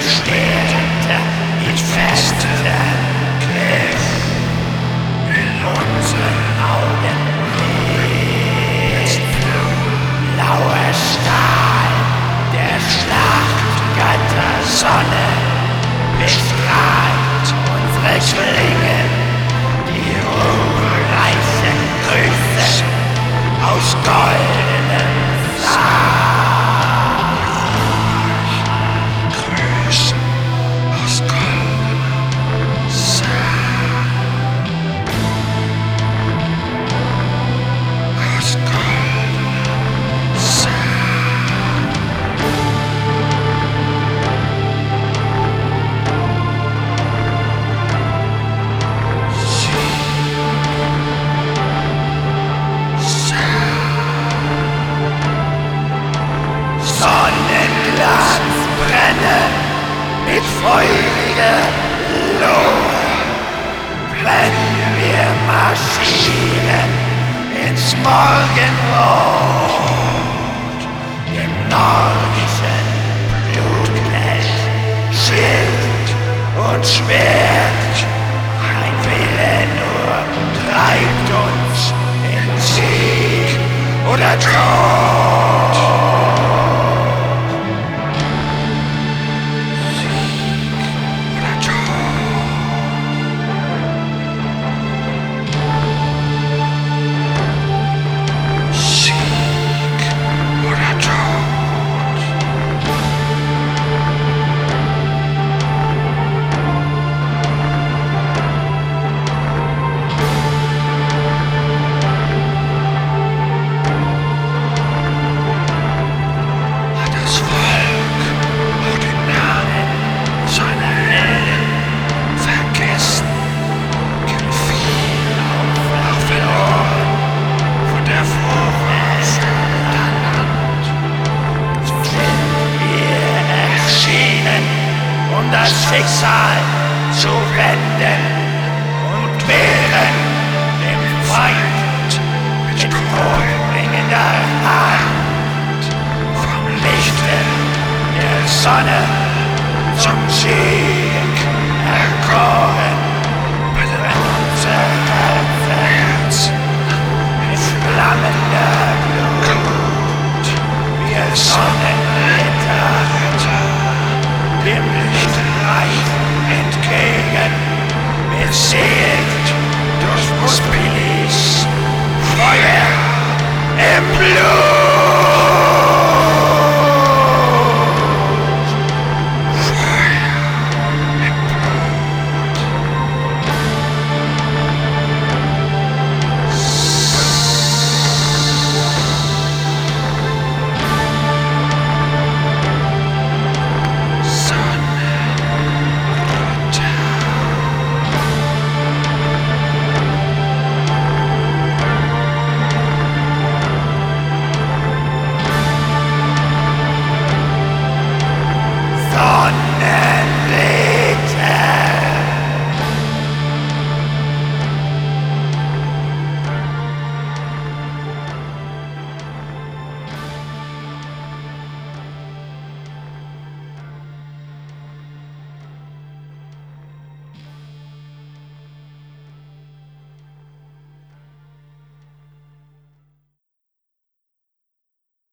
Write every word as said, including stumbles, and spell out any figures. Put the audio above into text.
Schwerte mit festem Griff. In unseren Augen ist blauer Stahl der Schlachtgötter-Sonne bestrahlt unsere Klingen, die ruhmreichen Grüße aus goldenem Saal. Grüße aus goldenem Saal. Aus goldenem Saal. Sonnenglanz brenne mit feuriger Lohe, wenn wir marschieren ins Morgenrot, dem nordischen Blutfeld, Schild und Schwert. Ein Wille nur treibt uns in Sieg oder Tod. Das Schicksal zu wenden und wehren dem Feind mit todbringender Hand vom Lichte der Sonne zum Sieg erkoren, brennt unser Herz mit flammender Glut. Wir Sonnen